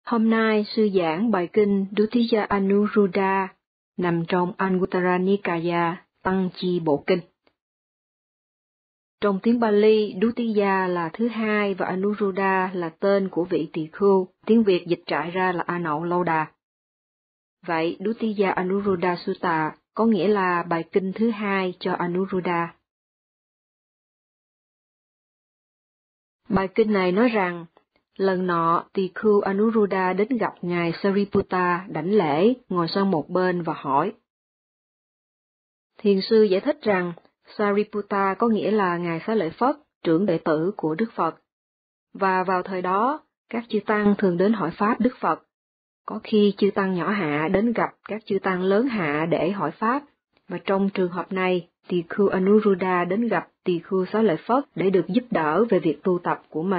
Hôm nay sư giảng bài kinh Dutiya Anuruddha nằm trong Anguttara Nikaya Tăng Chi Bộ Kinh. Trong tiếng Pali, Dutiya là thứ hai và Anuruddha là tên của vị tỳ khưu, tiếng Việt dịch trại ra là A Nậu Lâu Đà. Vậy Dutiya Anuruddha Sutta có nghĩa là bài kinh thứ hai cho Anuruddha. Bài kinh này nói rằng, lần nọ tỳ khưu Anuruddha đến gặp ngài Sariputta đảnh lễ, ngồi sang một bên và hỏi. Thiền sư giải thích rằng Sariputta có nghĩa là ngài Xá Lợi Phất, trưởng đệ tử của Đức Phật. Và vào thời đó, các chư tăng thường đến hỏi pháp Đức Phật. Có khi chư tăng nhỏ hạ đến gặp các chư tăng lớn hạ để hỏi pháp, và trong trường hợp này, tỳ khưu Anuruddha đến gặp tỳ khưu Xá Lợi Phất để được giúp đỡ về việc tu tập của mình.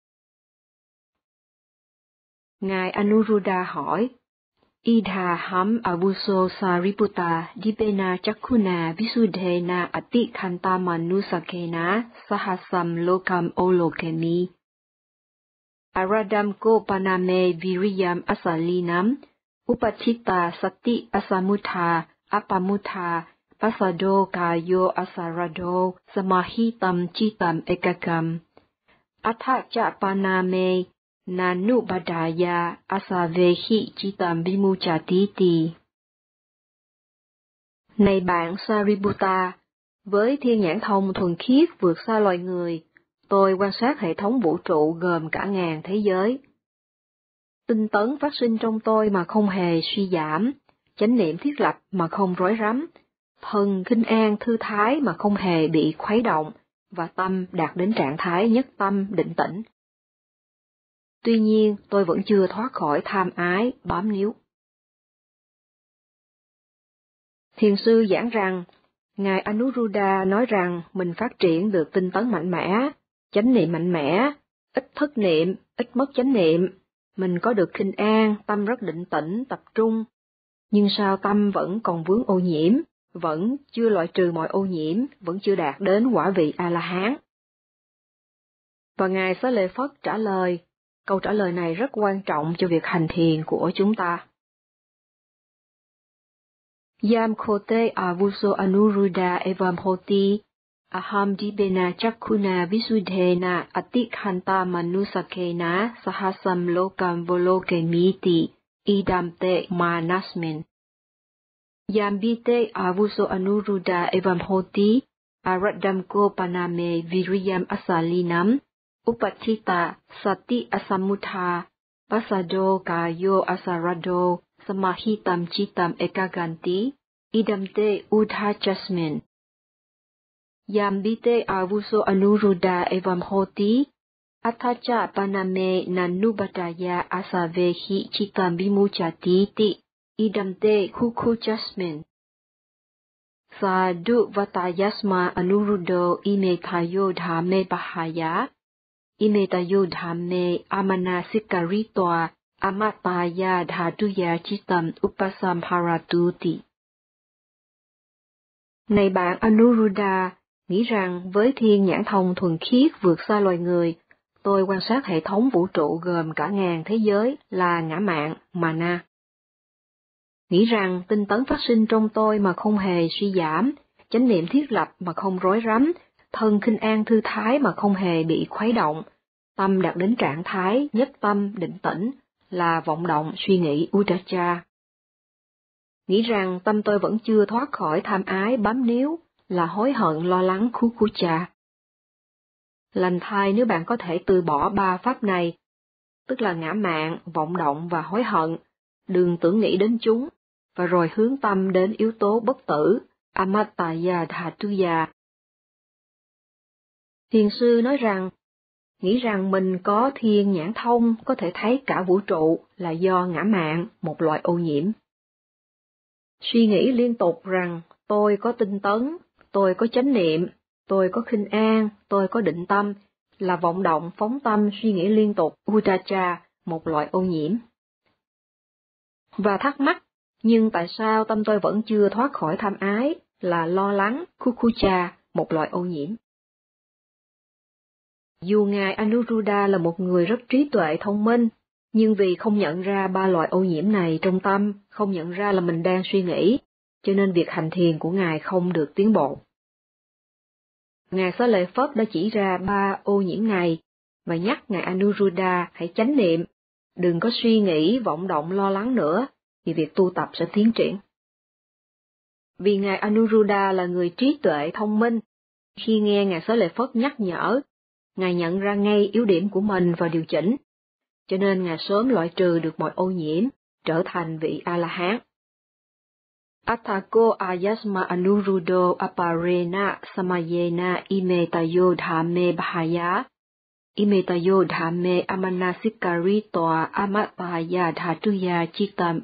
Ngài Anuruddha hỏi, Idha ham avuso Sariputta dipena chakkhuna visuddhena atikhanta manusakena sahasam lokam olokemi. Aradam ko paname viriyam asalinam upachita sati asamutha apamutha pasado kayo asarado samahitam chitam ekakam. Atha cha paname Nanu Badaya Asavehi Chitam Vimuchatiti. Này bạn Sariputta, với thiên nhãn thông thuần khiết vượt xa loài người, tôi quan sát hệ thống vũ trụ gồm cả ngàn thế giới. Tinh tấn phát sinh trong tôi mà không hề suy giảm, chánh niệm thiết lập mà không rối rắm, thân khinh an thư thái mà không hề bị khuấy động, và tâm đạt đến trạng thái nhất tâm định tĩnh. Tuy nhiên, tôi vẫn chưa thoát khỏi tham ái, bám níu. Thiền sư giảng rằng, ngài Anuruddha nói rằng mình phát triển được tinh tấn mạnh mẽ, chánh niệm mạnh mẽ, ít thất niệm, ít mất chánh niệm, mình có được khinh an, tâm rất định tĩnh, tập trung, nhưng sao tâm vẫn còn vướng ô nhiễm, vẫn chưa loại trừ mọi ô nhiễm, vẫn chưa đạt đến quả vị A-la-hán. Và ngài Xá Lợi Phất trả lời, câu trả lời này rất quan trọng cho việc hành thiền của chúng ta. Yam khote avuso anuruddha evam hoti, aham dipena chakkhuna visuddhena atikhanta manusakena sahasam lokam volokemiti, idam te manasmin. Yam bite avuso anuruddha evam hoti, aradamko paname viriyam asalinam, Upachita sati asamutha pasado kayo asarado samahitam chitam ekaganti idamte udhachasmin. Yambite avuso anuruddha evam hoti athacha paname nanubadaya asavehi chitam vimuchatiti idamte khukhujasmin. Sadhu vatayasma anuruddho imethayo dhame bahaya. Imetayo dhamme amanasikaritoa amataya dhatuya chitam upasamharatuti. Này bạn Anuruddha, nghĩ rằng với thiên nhãn thông thuần khiết vượt xa loài người, tôi quan sát hệ thống vũ trụ gồm cả ngàn thế giới là ngã mạn, mana. Nghĩ rằng tinh tấn phát sinh trong tôi mà không hề suy giảm, chánh niệm thiết lập mà không rối rắm, thân khinh an thư thái mà không hề bị khuấy động, tâm đạt đến trạng thái nhất tâm định tĩnh là vọng động suy nghĩ Uddhacca. Nghĩ rằng tâm tôi vẫn chưa thoát khỏi tham ái bám níu là hối hận lo lắng Khukucha. Lành thay nếu bạn có thể từ bỏ ba pháp này, tức là ngã mạn, vọng động và hối hận, đừng tưởng nghĩ đến chúng, và rồi hướng tâm đến yếu tố bất tử, Amataya Dhatuya. Thiền sư nói rằng, nghĩ rằng mình có thiên nhãn thông có thể thấy cả vũ trụ là do ngã mạn, một loại ô nhiễm. Suy nghĩ liên tục rằng tôi có tinh tấn, tôi có chánh niệm, tôi có khinh an, tôi có định tâm, là vọng động phóng tâm suy nghĩ liên tục Uddhacca, một loại ô nhiễm. Và thắc mắc, nhưng tại sao tâm tôi vẫn chưa thoát khỏi tham ái, là lo lắng Khukucha, một loại ô nhiễm. Dù ngài Anuruddha là một người rất trí tuệ thông minh, Nhưng vì không nhận ra ba loại ô nhiễm này trong tâm, không nhận ra là mình đang suy nghĩ, cho nên việc hành thiền của Ngài không được tiến bộ. Ngài Xá Lợi Phất đã chỉ ra ba ô nhiễm này, và nhắc Ngài Anuruddha hãy chánh niệm, đừng có suy nghĩ, vọng động, lo lắng nữa, thì việc tu tập sẽ tiến triển. Vì Ngài Anuruddha là người trí tuệ thông minh, khi nghe Ngài Xá Lợi Phất nhắc nhở, Ngài nhận ra ngay yếu điểm của mình và điều chỉnh, cho nên Ngài sớm loại trừ được mọi ô nhiễm, trở thành vị A-la-hán. Attako ayasma anuruddho aparena samayena imetayo dhamme bhaya, imetayo dhamme amanasikari toa amatpaya dhatuya chitam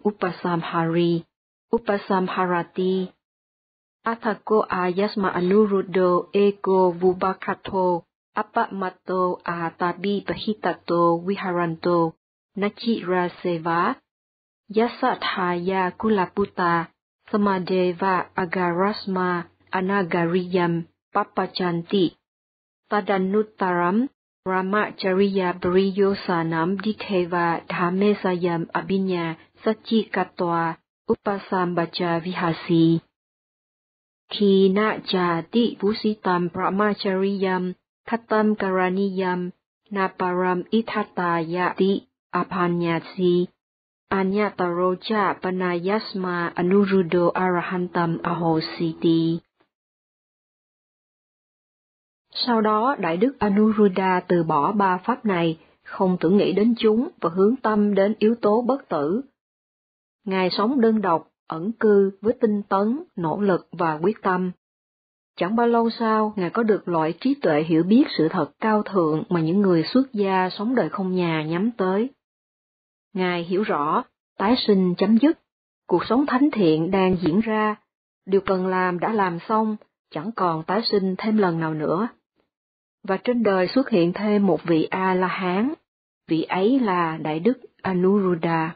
upasamharati. Attako ayasma anuruddho ego vubakatho apamato ahatabi bahitato viharanto nachira seva yasathaya kulaputa samadeva agarasma anagariyam papachanti tadanuttaram ramachariya briyosanam ditheva dhammesayam abinya sachikatwa upasambacha vihasi. Khi na jati pusitam brahmachariyam Thatam karaniyam naparam ithatayati apanyasi anyataroja panayasma anuruddho arahantam ahositi. Sau đó Đại Đức Anuruddha từ bỏ ba pháp này, không tưởng nghĩ đến chúng và hướng tâm đến yếu tố bất tử. Ngài sống đơn độc, ẩn cư với tinh tấn, nỗ lực và quyết tâm. Chẳng bao lâu sau, Ngài có được loại trí tuệ hiểu biết sự thật cao thượng mà những người xuất gia sống đời không nhà nhắm tới. Ngài hiểu rõ, tái sinh chấm dứt, cuộc sống thánh thiện đang diễn ra, điều cần làm đã làm xong, chẳng còn tái sinh thêm lần nào nữa. Và trên đời xuất hiện thêm một vị A-la-hán, vị ấy là Đại Đức Anuruddha.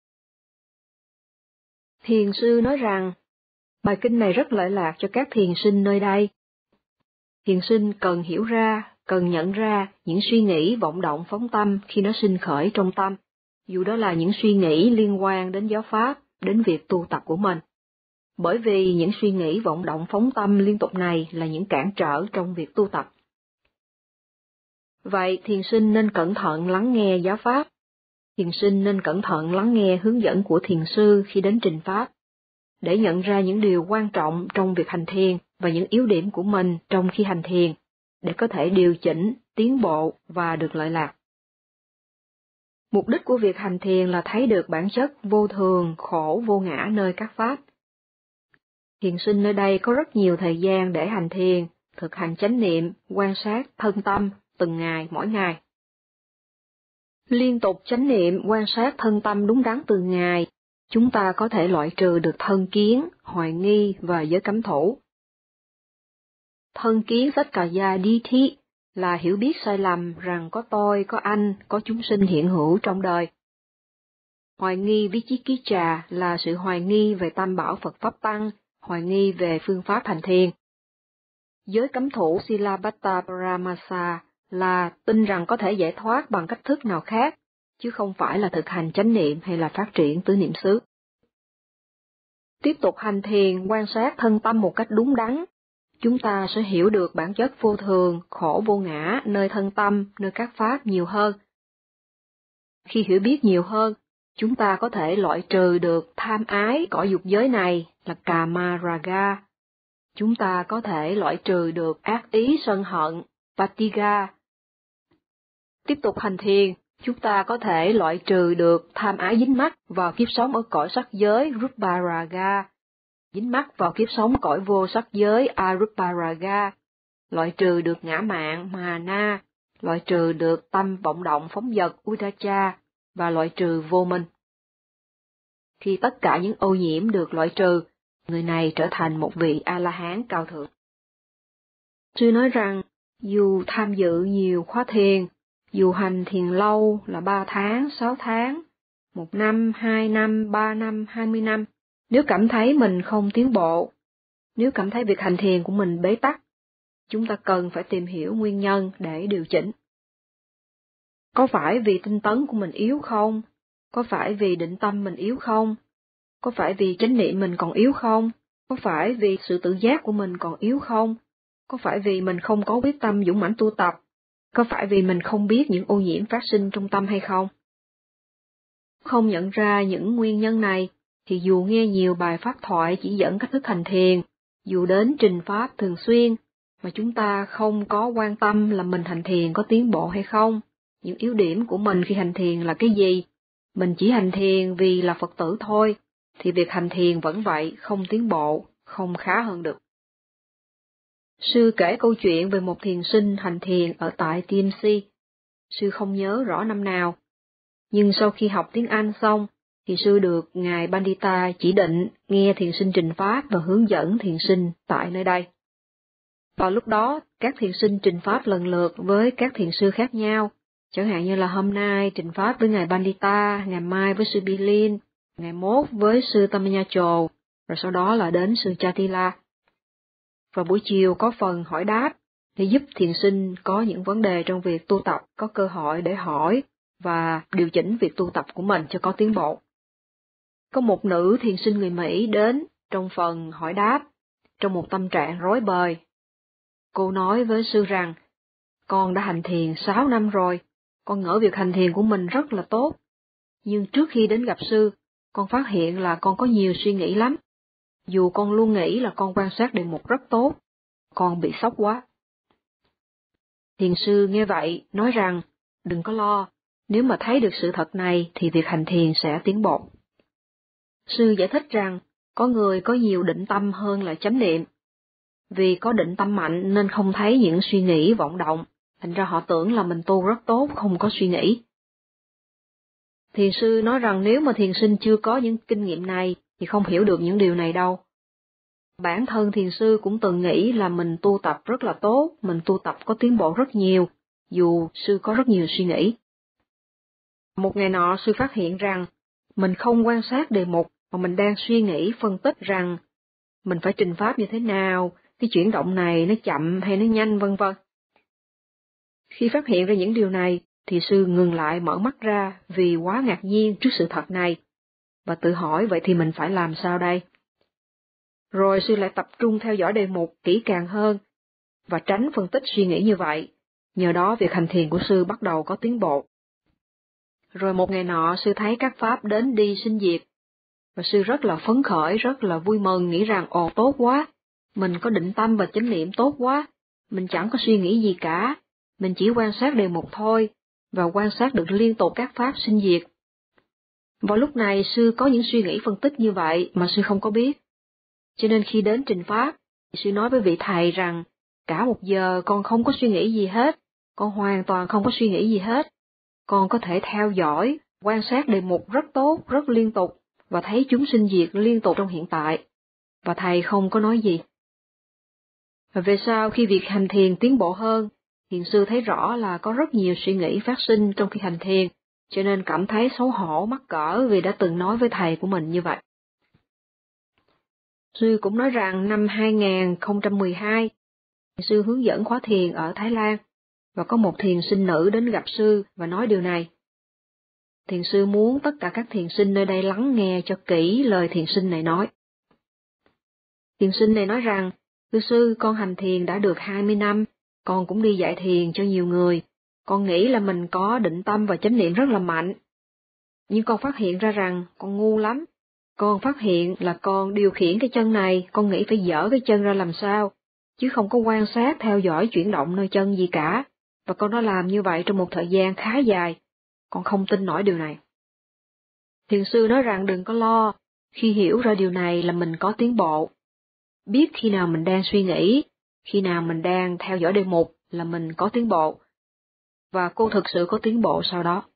Thiền sư nói rằng, bài kinh này rất lợi lạc cho các thiền sinh nơi đây. Thiền sinh cần hiểu ra, cần nhận ra những suy nghĩ vọng động phóng tâm khi nó sinh khởi trong tâm, dù đó là những suy nghĩ liên quan đến giáo pháp, đến việc tu tập của mình. Bởi vì những suy nghĩ vọng động phóng tâm liên tục này là những cản trở trong việc tu tập. Vậy thiền sinh nên cẩn thận lắng nghe giáo pháp. Thiền sinh nên cẩn thận lắng nghe hướng dẫn của thiền sư khi đến trình pháp, để nhận ra những điều quan trọng trong việc hành thiền và những yếu điểm của mình trong khi hành thiền, để có thể điều chỉnh, tiến bộ và được lợi lạc. Mục đích của việc hành thiền là thấy được bản chất vô thường, khổ, vô ngã nơi các pháp. Thiền sinh nơi đây có rất nhiều thời gian để hành thiền, thực hành chánh niệm, quan sát thân tâm từng ngày, mỗi ngày. Liên tục chánh niệm, quan sát thân tâm đúng đắn từng ngày, chúng ta có thể loại trừ được thân kiến, hoài nghi và giới cấm thủ. Thân kiến sakkaya ditthi là hiểu biết sai lầm rằng có tôi, có anh, có chúng sinh hiện hữu trong đời. Hoài nghi vichikicha là sự hoài nghi về tam bảo Phật Pháp Tăng, hoài nghi về phương pháp hành thiền. Giới cấm thủ Silabbata Paramasa là tin rằng có thể giải thoát bằng cách thức nào khác, chứ không phải là thực hành chánh niệm hay là phát triển tứ niệm xứ. Tiếp tục hành thiền, quan sát thân tâm một cách đúng đắn, chúng ta sẽ hiểu được bản chất vô thường, khổ vô ngã nơi thân tâm, nơi các pháp nhiều hơn. Khi hiểu biết nhiều hơn, chúng ta có thể loại trừ được tham ái cõi dục giới này là Kama Raga. Chúng ta có thể loại trừ được ác ý sân hận, Patiga. Tiếp tục hành thiền, chúng ta có thể loại trừ được tham ái dính mắc vào kiếp sống ở cõi sắc giới Rupa Raga, dính mắc vào kiếp sống cõi vô sắc giới Arupa Raga, loại trừ được ngã mạn Mahana, loại trừ được tâm vọng động phóng dật Uddhacca và loại trừ vô minh. Khi tất cả những ô nhiễm được loại trừ, người này trở thành một vị A-la-hán cao thượng. Sư nói rằng, dù tham dự nhiều khóa thiền, dù hành thiền lâu là 3 tháng, 6 tháng, 1 năm, 2 năm, 3 năm, 20 năm, nếu cảm thấy mình không tiến bộ, nếu cảm thấy việc hành thiền của mình bế tắc, chúng ta cần phải tìm hiểu nguyên nhân để điều chỉnh. Có phải vì tinh tấn của mình yếu không? Có phải vì định tâm mình yếu không? Có phải vì chánh niệm mình còn yếu không? Có phải vì sự tự giác của mình còn yếu không? Có phải vì mình không có quyết tâm dũng mãnh tu tập? Có phải vì mình không biết những ô nhiễm phát sinh trong tâm hay không? Không nhận ra những nguyên nhân này, thì dù nghe nhiều bài pháp thoại chỉ dẫn cách thức hành thiền, dù đến trình pháp thường xuyên, mà chúng ta không có quan tâm là mình hành thiền có tiến bộ hay không, những yếu điểm của mình khi hành thiền là cái gì, mình chỉ hành thiền vì là Phật tử thôi, thì việc hành thiền vẫn vậy, không tiến bộ, không khá hơn được. Sư kể câu chuyện về một thiền sinh hành thiền ở tại TMC. Sư không nhớ rõ năm nào, nhưng sau khi học tiếng Anh xong, thì sư được Ngài Pandita chỉ định nghe thiền sinh trình pháp và hướng dẫn thiền sinh tại nơi đây. Vào lúc đó, các thiền sinh trình pháp lần lượt với các thiền sư khác nhau, chẳng hạn như là hôm nay trình pháp với Ngài Pandita, ngày mai với sư Bilin, ngày mốt với sư Tamanyacho, rồi sau đó là đến sư Chatila. Và buổi chiều có phần hỏi đáp, để giúp thiền sinh có những vấn đề trong việc tu tập có cơ hội để hỏi và điều chỉnh việc tu tập của mình cho có tiến bộ. Có một nữ thiền sinh người Mỹ đến trong phần hỏi đáp, trong một tâm trạng rối bời. Cô nói với sư rằng, con đã hành thiền 6 năm rồi, con ngỡ việc hành thiền của mình rất là tốt. Nhưng trước khi đến gặp sư, con phát hiện là con có nhiều suy nghĩ lắm. Dù con luôn nghĩ là con quan sát đề mục rất tốt, con bị sốc quá. Thiền sư nghe vậy, nói rằng, đừng có lo, nếu mà thấy được sự thật này thì việc hành thiền sẽ tiến bộ. Sư giải thích rằng, có người có nhiều định tâm hơn là chánh niệm. Vì có định tâm mạnh nên không thấy những suy nghĩ vọng động, thành ra họ tưởng là mình tu rất tốt, không có suy nghĩ. Thiền sư nói rằng nếu mà thiền sinh chưa có những kinh nghiệm này thì không hiểu được những điều này đâu. Bản thân thiền sư cũng từng nghĩ là mình tu tập rất là tốt, mình tu tập có tiến bộ rất nhiều, dù sư có rất nhiều suy nghĩ. Một ngày nọ sư phát hiện rằng, mình không quan sát đề mục mà mình đang suy nghĩ phân tích rằng mình phải trình pháp như thế nào, cái chuyển động này nó chậm hay nó nhanh vân vân. Khi phát hiện ra những điều này, thì sư ngừng lại mở mắt ra vì quá ngạc nhiên trước sự thật này, và tự hỏi vậy thì mình phải làm sao đây? Rồi sư lại tập trung theo dõi đề mục kỹ càng hơn, và tránh phân tích suy nghĩ như vậy, nhờ đó việc hành thiền của sư bắt đầu có tiến bộ. Rồi một ngày nọ sư thấy các pháp đến đi sinh diệt, và sư rất là phấn khởi, rất là vui mừng, nghĩ rằng ồ tốt quá, mình có định tâm và chánh niệm tốt quá, mình chẳng có suy nghĩ gì cả, mình chỉ quan sát đề mục thôi, và quan sát được liên tục các pháp sinh diệt. Vào lúc này sư có những suy nghĩ phân tích như vậy mà sư không có biết. Cho nên khi đến trình pháp, sư nói với vị thầy rằng, cả một giờ con không có suy nghĩ gì hết, con hoàn toàn không có suy nghĩ gì hết. Con có thể theo dõi, quan sát đề mục rất tốt, rất liên tục, và thấy chúng sinh diệt liên tục trong hiện tại. Và thầy không có nói gì. Và về sau khi việc hành thiền tiến bộ hơn, thiền sư thấy rõ là có rất nhiều suy nghĩ phát sinh trong khi hành thiền, cho nên cảm thấy xấu hổ mắc cỡ vì đã từng nói với thầy của mình như vậy. Sư cũng nói rằng năm 2012, sư hướng dẫn khóa thiền ở Thái Lan, và có một thiền sinh nữ đến gặp sư và nói điều này. Thiền sư muốn tất cả các thiền sinh nơi đây lắng nghe cho kỹ lời thiền sinh này nói. Thiền sinh này nói rằng, thưa sư, con hành thiền đã được 20 năm, con cũng đi dạy thiền cho nhiều người, con nghĩ là mình có định tâm và chánh niệm rất là mạnh. Nhưng con phát hiện ra rằng con ngu lắm, con phát hiện là con điều khiển cái chân này, con nghĩ phải dỡ cái chân ra làm sao, chứ không có quan sát theo dõi chuyển động nơi chân gì cả, và con đã làm như vậy trong một thời gian khá dài, con không tin nổi điều này. Thiền sư nói rằng đừng có lo, khi hiểu ra điều này là mình có tiến bộ. Biết khi nào mình đang suy nghĩ, khi nào mình đang theo dõi đề mục là mình có tiến bộ. Và cô thực sự có tiến bộ sau đó.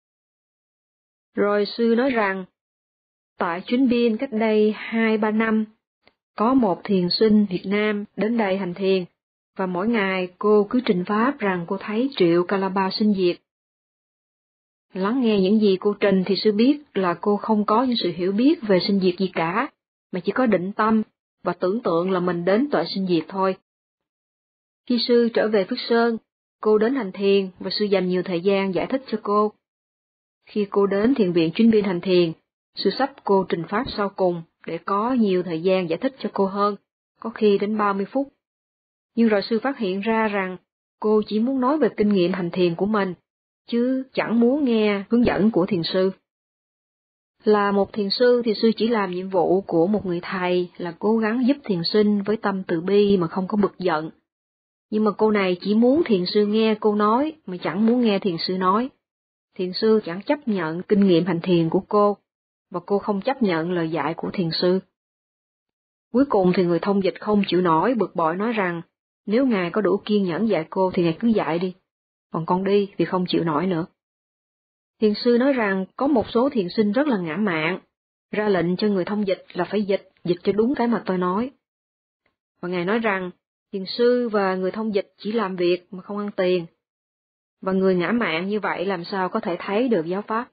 Rồi sư nói rằng, tại chuyến biên cách đây 2-3 năm, có một thiền sinh Việt Nam đến đây hành thiền, và mỗi ngày cô cứ trình pháp rằng cô thấy triệu Kalaba sinh diệt. Lắng nghe những gì cô trình thì sư biết là cô không có những sự hiểu biết về sinh diệt gì cả, mà chỉ có định tâm và tưởng tượng là mình đến tuệ sinh diệt thôi. Khi sư trở về Phước Sơn, Cô đến hành thiền và sư dành nhiều thời gian giải thích cho cô. Khi cô đến thiền viện chuyên biên hành thiền, sư sắp cô trình pháp sau cùng để có nhiều thời gian giải thích cho cô hơn, có khi đến 30 phút. Nhưng rồi sư phát hiện ra rằng cô chỉ muốn nói về kinh nghiệm hành thiền của mình, chứ chẳng muốn nghe hướng dẫn của thiền sư. Là một thiền sư thì sư chỉ làm nhiệm vụ của một người thầy là cố gắng giúp thiền sinh với tâm từ bi mà không có bực giận. Nhưng mà cô này chỉ muốn thiền sư nghe cô nói mà chẳng muốn nghe thiền sư nói. Thiền sư chẳng chấp nhận kinh nghiệm hành thiền của cô, và cô không chấp nhận lời dạy của thiền sư. Cuối cùng thì người thông dịch không chịu nổi, bực bội nói rằng, nếu ngài có đủ kiên nhẫn dạy cô thì ngài cứ dạy đi, còn con đi thì không chịu nổi nữa. Thiền sư nói rằng có một số thiền sinh rất là ngã mạn, ra lệnh cho người thông dịch là phải dịch cho đúng cái mà tôi nói. Và ngài nói rằng, thiền sư và người thông dịch chỉ làm việc mà không ăn tiền, và người ngã mạn như vậy làm sao có thể thấy được giáo pháp.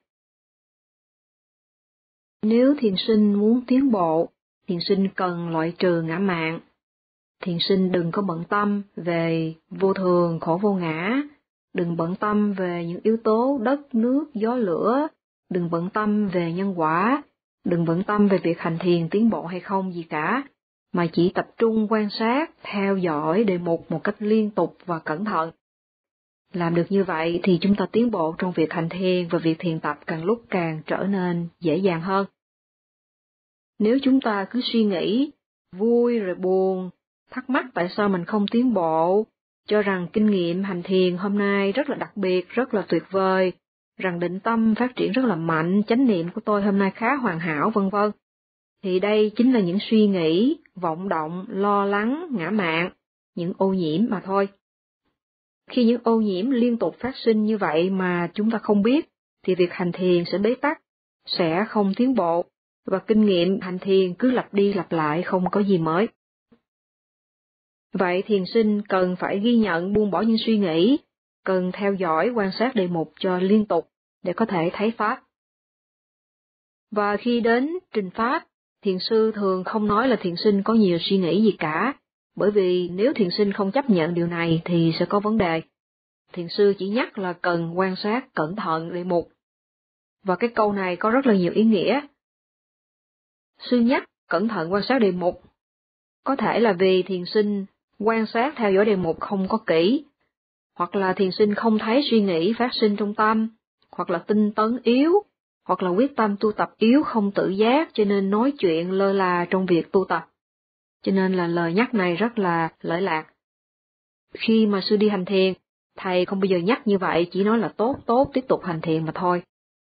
Nếu thiền sinh muốn tiến bộ, thiền sinh cần loại trừ ngã mạn. Thiền sinh đừng có bận tâm về vô thường, khổ vô ngã, đừng bận tâm về những yếu tố đất, nước, gió, lửa, đừng bận tâm về nhân quả, đừng bận tâm về việc hành thiền tiến bộ hay không gì cả, mà chỉ tập trung quan sát, theo dõi đề mục một cách liên tục và cẩn thận. Làm được như vậy thì chúng ta tiến bộ trong việc hành thiền và việc thiền tập càng lúc càng trở nên dễ dàng hơn. Nếu chúng ta cứ suy nghĩ, vui rồi buồn, thắc mắc tại sao mình không tiến bộ, cho rằng kinh nghiệm hành thiền hôm nay rất là đặc biệt, rất là tuyệt vời, rằng định tâm phát triển rất là mạnh, chánh niệm của tôi hôm nay khá hoàn hảo, vân vân, thì đây chính là những suy nghĩ, vọng động, lo lắng, ngã mạn, những ô nhiễm mà thôi. Khi những ô nhiễm liên tục phát sinh như vậy mà chúng ta không biết, thì việc hành thiền sẽ bế tắc, sẽ không tiến bộ, và kinh nghiệm hành thiền cứ lặp đi lặp lại không có gì mới. Vậy thiền sinh cần phải ghi nhận buông bỏ những suy nghĩ, cần theo dõi quan sát đề mục cho liên tục để có thể thấy pháp. Và khi đến trình pháp, thiền sư thường không nói là thiền sinh có nhiều suy nghĩ gì cả, bởi vì nếu thiền sinh không chấp nhận điều này thì sẽ có vấn đề. Thiền sư chỉ nhắc là cần quan sát cẩn thận đề mục. Và cái câu này có rất là nhiều ý nghĩa. Sư nhắc cẩn thận quan sát đề mục. Có thể là vì thiền sinh quan sát theo dõi đề mục không có kỹ, hoặc là thiền sinh không thấy suy nghĩ phát sinh trong tâm, hoặc là tinh tấn yếu, hoặc là quyết tâm tu tập yếu không tự giác cho nên nói chuyện lơ là trong việc tu tập. Cho nên là lời nhắc này rất là lỗi lạc. Khi mà sư đi hành thiền, thầy không bao giờ nhắc như vậy, chỉ nói là tốt, tiếp tục hành thiền mà thôi.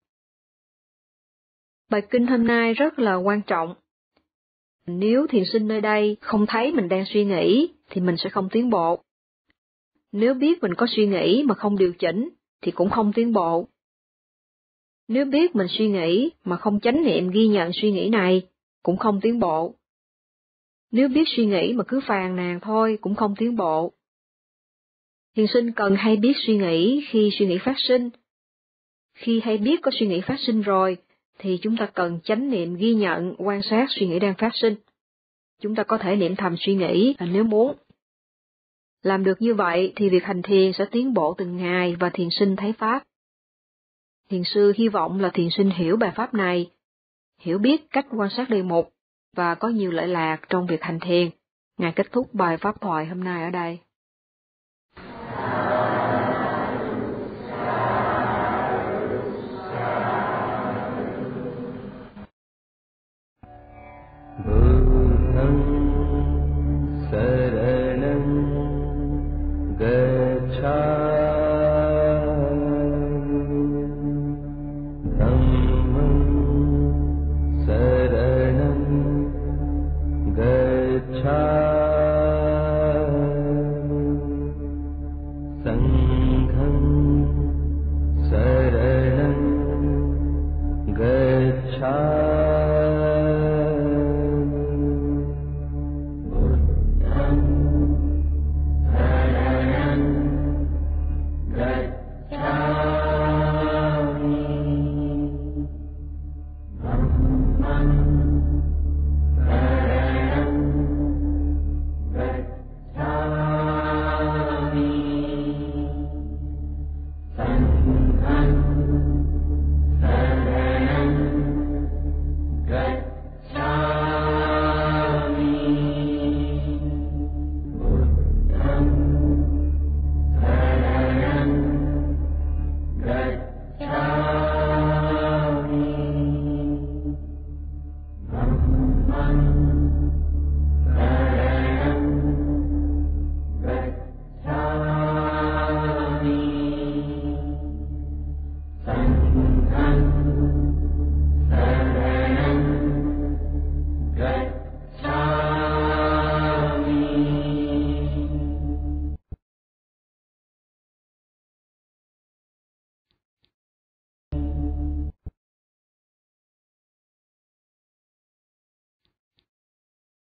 Bài kinh hôm nay rất là quan trọng. Nếu thiền sinh nơi đây không thấy mình đang suy nghĩ, thì mình sẽ không tiến bộ. Nếu biết mình có suy nghĩ mà không điều chỉnh, thì cũng không tiến bộ. Nếu biết mình suy nghĩ mà không chánh niệm ghi nhận suy nghĩ này, cũng không tiến bộ. Nếu biết suy nghĩ mà cứ phàn nàn thôi, cũng không tiến bộ. Thiền sinh cần hay biết suy nghĩ khi suy nghĩ phát sinh. Khi hay biết có suy nghĩ phát sinh rồi, thì chúng ta cần chánh niệm ghi nhận, quan sát suy nghĩ đang phát sinh. Chúng ta có thể niệm thầm suy nghĩ nếu muốn. Làm được như vậy thì việc hành thiền sẽ tiến bộ từng ngày và thiền sinh thấy pháp. Thiền sư hy vọng là thiền sinh hiểu bài pháp này, hiểu biết cách quan sát đề mục và có nhiều lợi lạc trong việc hành thiền. Ngài kết thúc bài pháp thoại hôm nay ở đây. Gacchāmi